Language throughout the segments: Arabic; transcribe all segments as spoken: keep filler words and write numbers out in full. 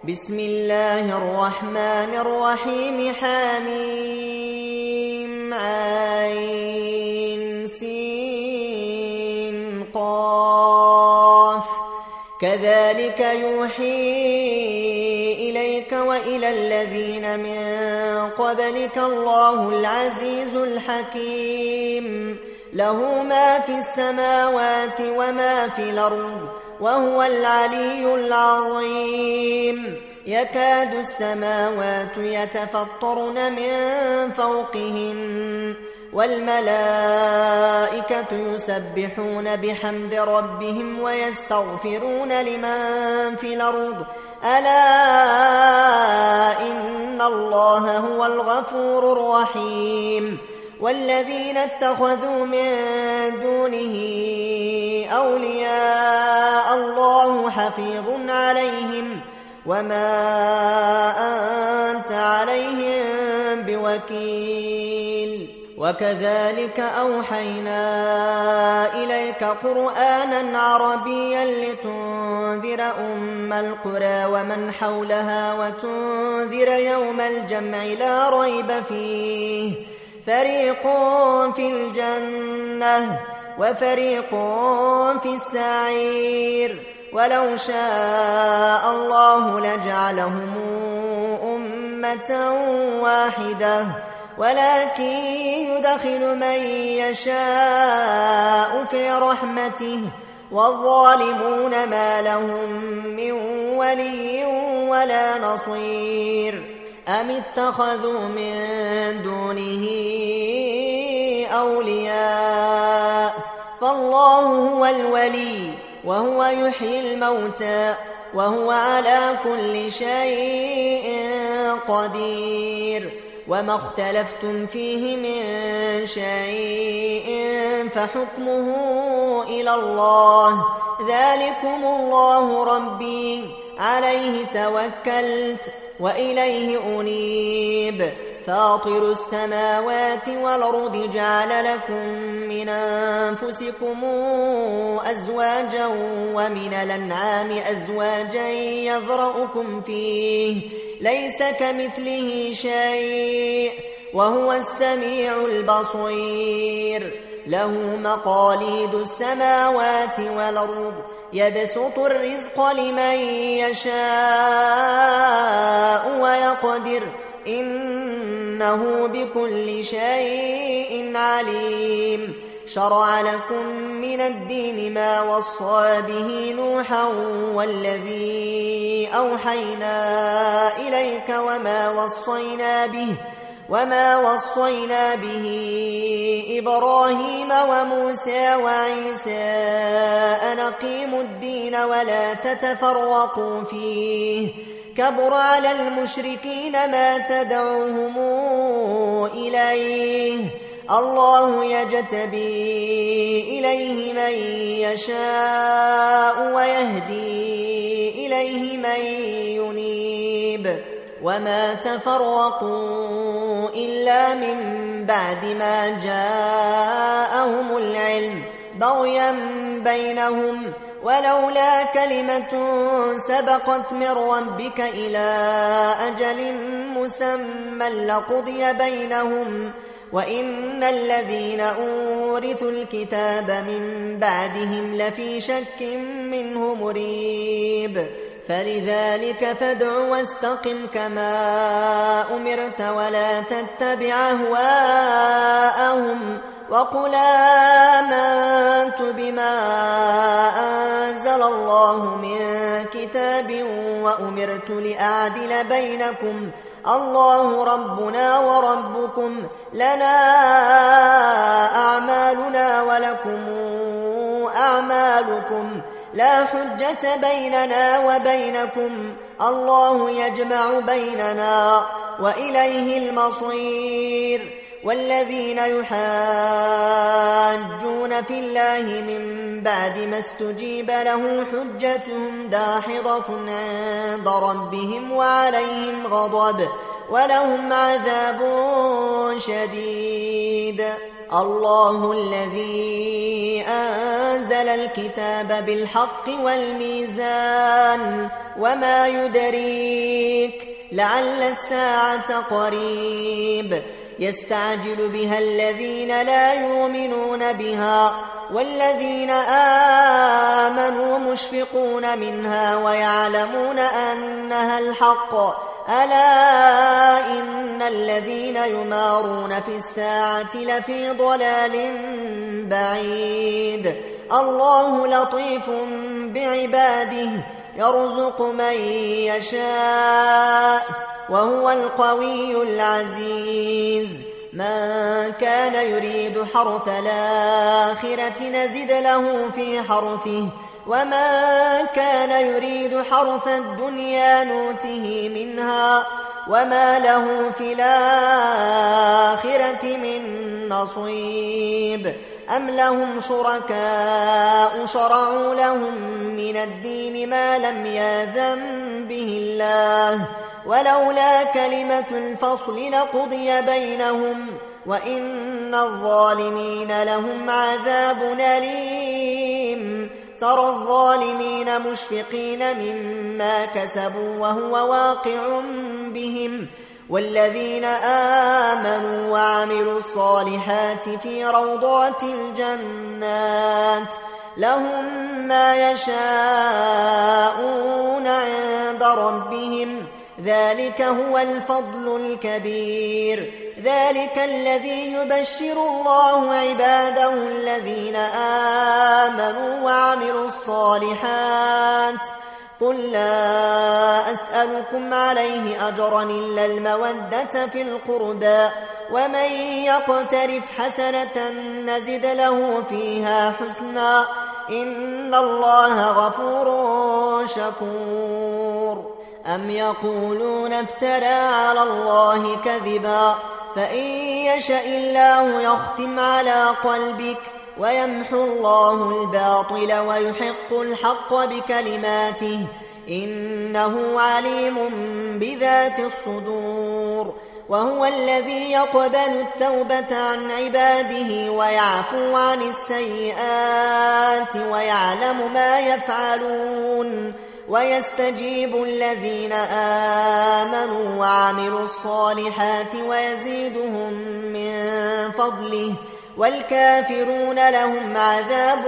بسم الله الرحمن الرحيم حميم عين سين قاف كذلك يوحي إليك وإلى الذين من قبلك الله العزيز الحكيم له ما في السماوات وما في الأرض وهو العلي العظيم يكاد السماوات يتفطرن من فوقهن والملائكة يسبحون بحمد ربهم ويستغفرون لمن في الأرض ألا إن الله هو الغفور الرحيم والذين اتخذوا من دونه أولياء الله حفيظ عليهم وما أنت عليهم بوكيل وكذلك أوحينا إليك قرآنا عربيا لتنذر أم القرى ومن حولها وتنذر يوم الجمع لا ريب فيه فريق في الجنة وفريق في السعير ولو شاء الله لجعلهم أمة واحدة ولكن يدخل من يشاء في رحمته والظالمون ما لهم من ولي ولا نصير أم اتخذوا من دونه أولياء فالله هو الولي وهو يحيي الموتى وهو على كل شيء قدير وما اختلفتم فيه من شيء فحكمه إلى الله ذلكم الله ربي عليه توكلت وإليه أنيب فاطر السماوات والأرض جعل لكم من أنفسكم أزواجا ومن الأنعام أزواجا يذرأكم فيه ليس كمثله شيء وهو السميع البصير له مقاليد السماوات والأرض يبسط الرزق لمن يشاء ويقدر إنه بكل شيء عليم شرع لكم من الدين ما وصى به نوحا والذي أوحينا إليك وما وصينا به وما وصينا به إبراهيم وموسى وعيسى أن أقيموا الدين ولا تتفرقوا فيه كبر على المشركين ما تدعوهم إليه الله يجتبي إليه من يشاء ويهدي إليه من ينيب وما تفرقوا إلا من بعد ما جاءهم العلم بغيا بينهم ولولا كلمة سبقت من ربك إلى أجل مسمى لقضي بينهم وإن الذين أورثوا الكتاب من بعدهم لفي شك منه مريب فلذلك فادع واستقم كما أمرت ولا تتبع أهواءهم وقل آمنت بما أنزل الله من كتاب وأمرت لأعدل بينكم الله ربنا وربكم لنا أعمالنا ولكم أعمالكم لا حجة بيننا وبينكم الله يجمع بيننا وإليه المصير والذين يحاجون في الله من بعد ما استجيب له حجتهم داحضة عند ربهم وعليهم غضب ولهم عذاب شديد الله الذي أنزل الكتاب بالحق والميزان وما يدريك لعل الساعة قريب يستعجل بها الذين لا يؤمنون بها والذين آمنوا مشفقون منها ويعلمون أنها الحق ألا إن الذين يمارون في الساعة لفي ضلال بعيد الله لطيف بعباده يرزق من يشاء وهو القوي العزيز من كان يريد حرث الآخرة نزد له في حرثه ومن كان يريد حرث الدنيا نوته منها وما له في الآخرة من نصيب أم لهم شركاء شرعوا لهم من الدين ما لم يأذن به الله ولولا كلمة الفصل لقضي بينهم وإن الظالمين لهم عذاب أليم ترى الظالمين مشفقين مما كسبوا وهو واقع بهم والذين آمنوا وعملوا الصالحات في روضات الجنات لهم ما يشاءون عند ربهم ذلك هو الفضل الكبير ذلك الذي يبشر الله عباده الذين آمنوا وعملوا الصالحات قل لا أسألكم عليه أجرا إلا المودة في القربى ومن يقترف حسنة نزد له فيها حسنا إن الله غفور شكور أم يقولون افترى على الله كذبا فإن يشأ الله يختم على قلبك ويمحو الله الباطل ويحق الحق بكلماته إنه عليم بذات الصدور وهو الذي يقبل التوبة عن عباده ويعفو عن السيئات ويعلم ما يفعلون ويستجيب الذين آمنوا وعملوا الصالحات ويزيدهم من فضله والكافرون لهم عذاب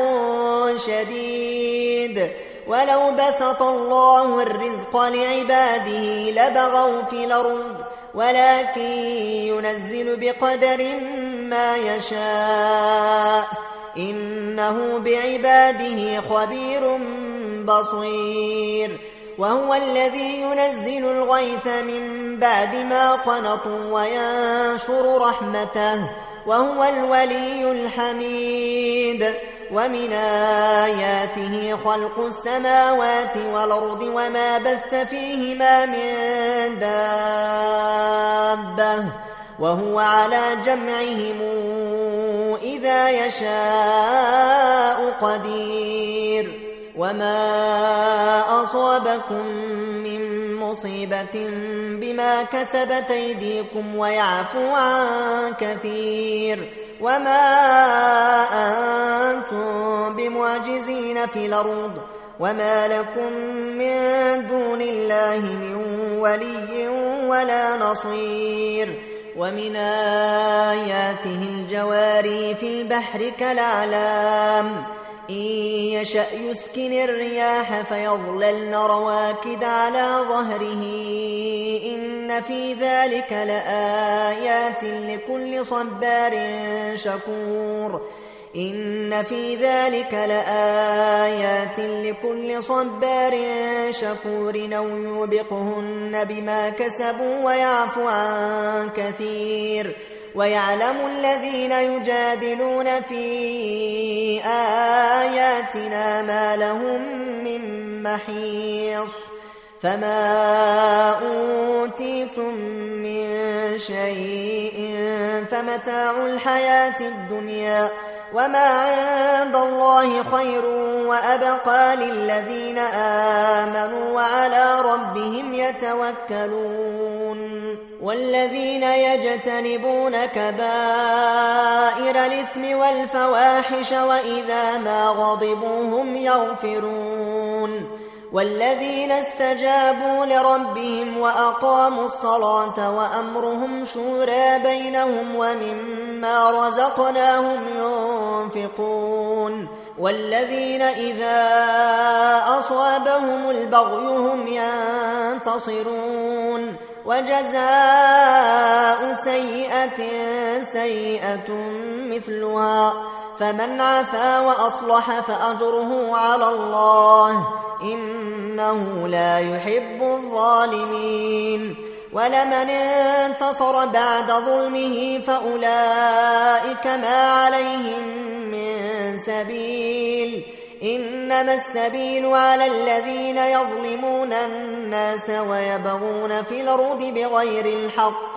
شديد ولو بسط الله الرزق لعباده لبغوا في الأرض ولكن ينزل بقدر ما يشاء إنه بعباده خبير بصير وهو الذي ينزل الغيث من بعد ما قنطوا وينشر رحمته وهو الولي الحميد ومن آياته خلق السماوات والأرض وما بث فيهما من دابة وهو على جمعهم إذا يشاء قدير وما أصابكم من مصيبة بما كسبت أيديكم ويعفو عن كثير وما أنتم بمعجزين في الأرض وما لكم من دون الله من ولي ولا نصير ومن آياته الجواري في البحر كالأعلام إن يشأ يسكن الرياح فيظللن رواكد على ظهره إن في ذلك لآيات لكل صبار شكور إن في ذلك لآيات لكل صبار شكور أو يوبقهن بما كسبوا ويعفو عن كثير ويعلم الذين يجادلون في آياتنا ما لهم من محيص فما أوتيتم من شيء فمتاع الحياة الدنيا وما عند الله خير وأبقى للذين آمنوا وعلى ربهم يتوكلون والذين يجتنبون كبائر الإثم والفواحش وإذا ما غضبوا هم يغفرون والذين استجابوا لربهم وأقاموا الصلاة وأمرهم شورى بينهم ومما رزقناهم ينفقون والذين إذا أصابهم البغي هم ينتصرون وجزاء سيئة سيئة مثلها فمن عفا وأصلح فأجره على الله إنه لا يحب الظالمين ولمن انتصر بعد ظلمه فأولئك ما عليهم من سبيل إنما السبيل على الذين يظلمون الناس ويبغون في الأرض بغير الحق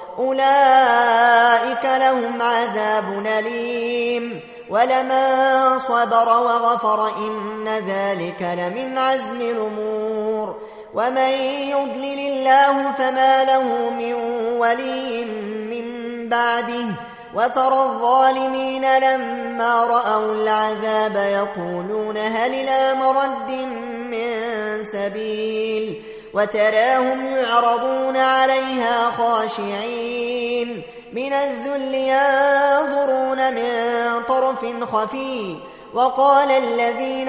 أولئك لهم عذاب أليم ولمن صبر وغفر إن ذلك لمن عزم الأمور ومن يضلل الله فما له من ولي من بعده وترى الظالمين لما رأوا العذاب يقولون هل إلى مرد من سبيل وتراهم يعرضون عليها خاشعين من الذل ينظرون من طرف خفي وقال الذين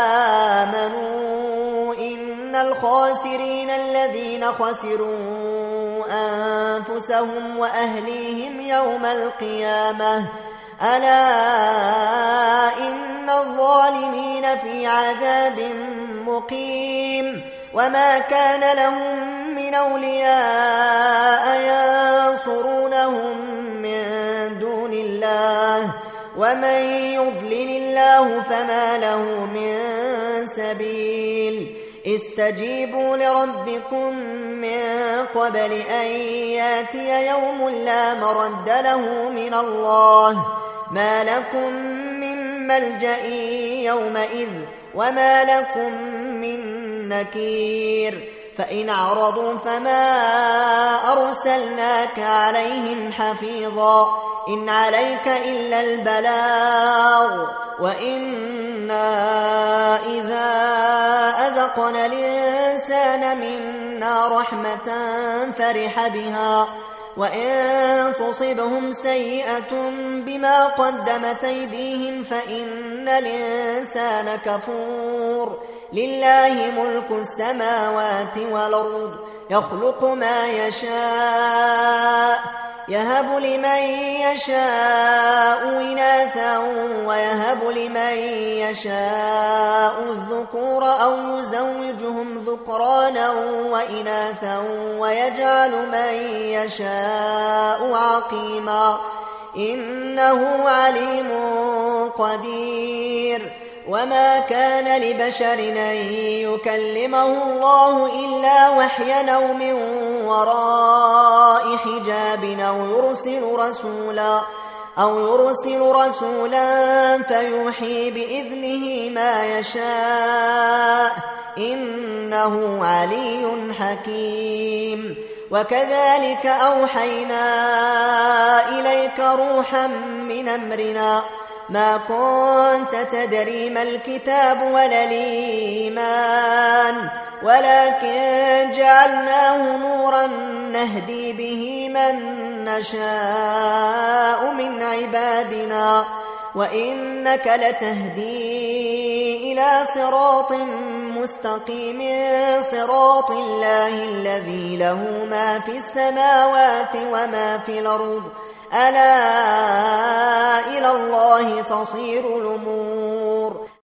آمنوا إن الخاسرين الذين خسروا أنفسهم وأهليهم يوم القيامة ألا إن الظالمين في عذاب مقيم وما كان لهم من أولياء ينصرونهم من دون الله ومن يضلل الله فما له من سبيل استجيبوا لربكم من قبل أن ياتي يوم لا مرد له من الله ما لكم من ملجأ يومئذ وما لكم من نكير فإن أعرضوا فما أرسلناك عليهم حفيظا إن عليك إلا البلاغ وإنا إذا أذقنا الإنسان منا رحمة فرح بها وإن تصبهم سيئة بما قدمت أيديهم فإن الإنسان كفور لله ملك السماوات والأرض يخلق ما يشاء يهب لمن يشاء إناثا ويهب لمن يشاء الذكور أو يزوجهم ذكرانا وإناثا ويجعل من يشاء عقيما إنه عليم قدير وما كان لبشر أن يكلمه الله إلا وحيا أو من وراء حجاب أو يرسل رسولا أو يرسل رسولا فيوحي بإذنه ما يشاء إنه علي حكيم وكذلك أوحينا إليك روحا من أمرنا ما كنت تدري ما الكتاب ولا الإيمان ولكن جعلناه نورا نهدي به من نشاء من عبادنا وإنك لتهدي إلى صراط مستقيم صراط الله الذي له ما في السماوات وما في الأرض ألا إلى الله تصير الأمور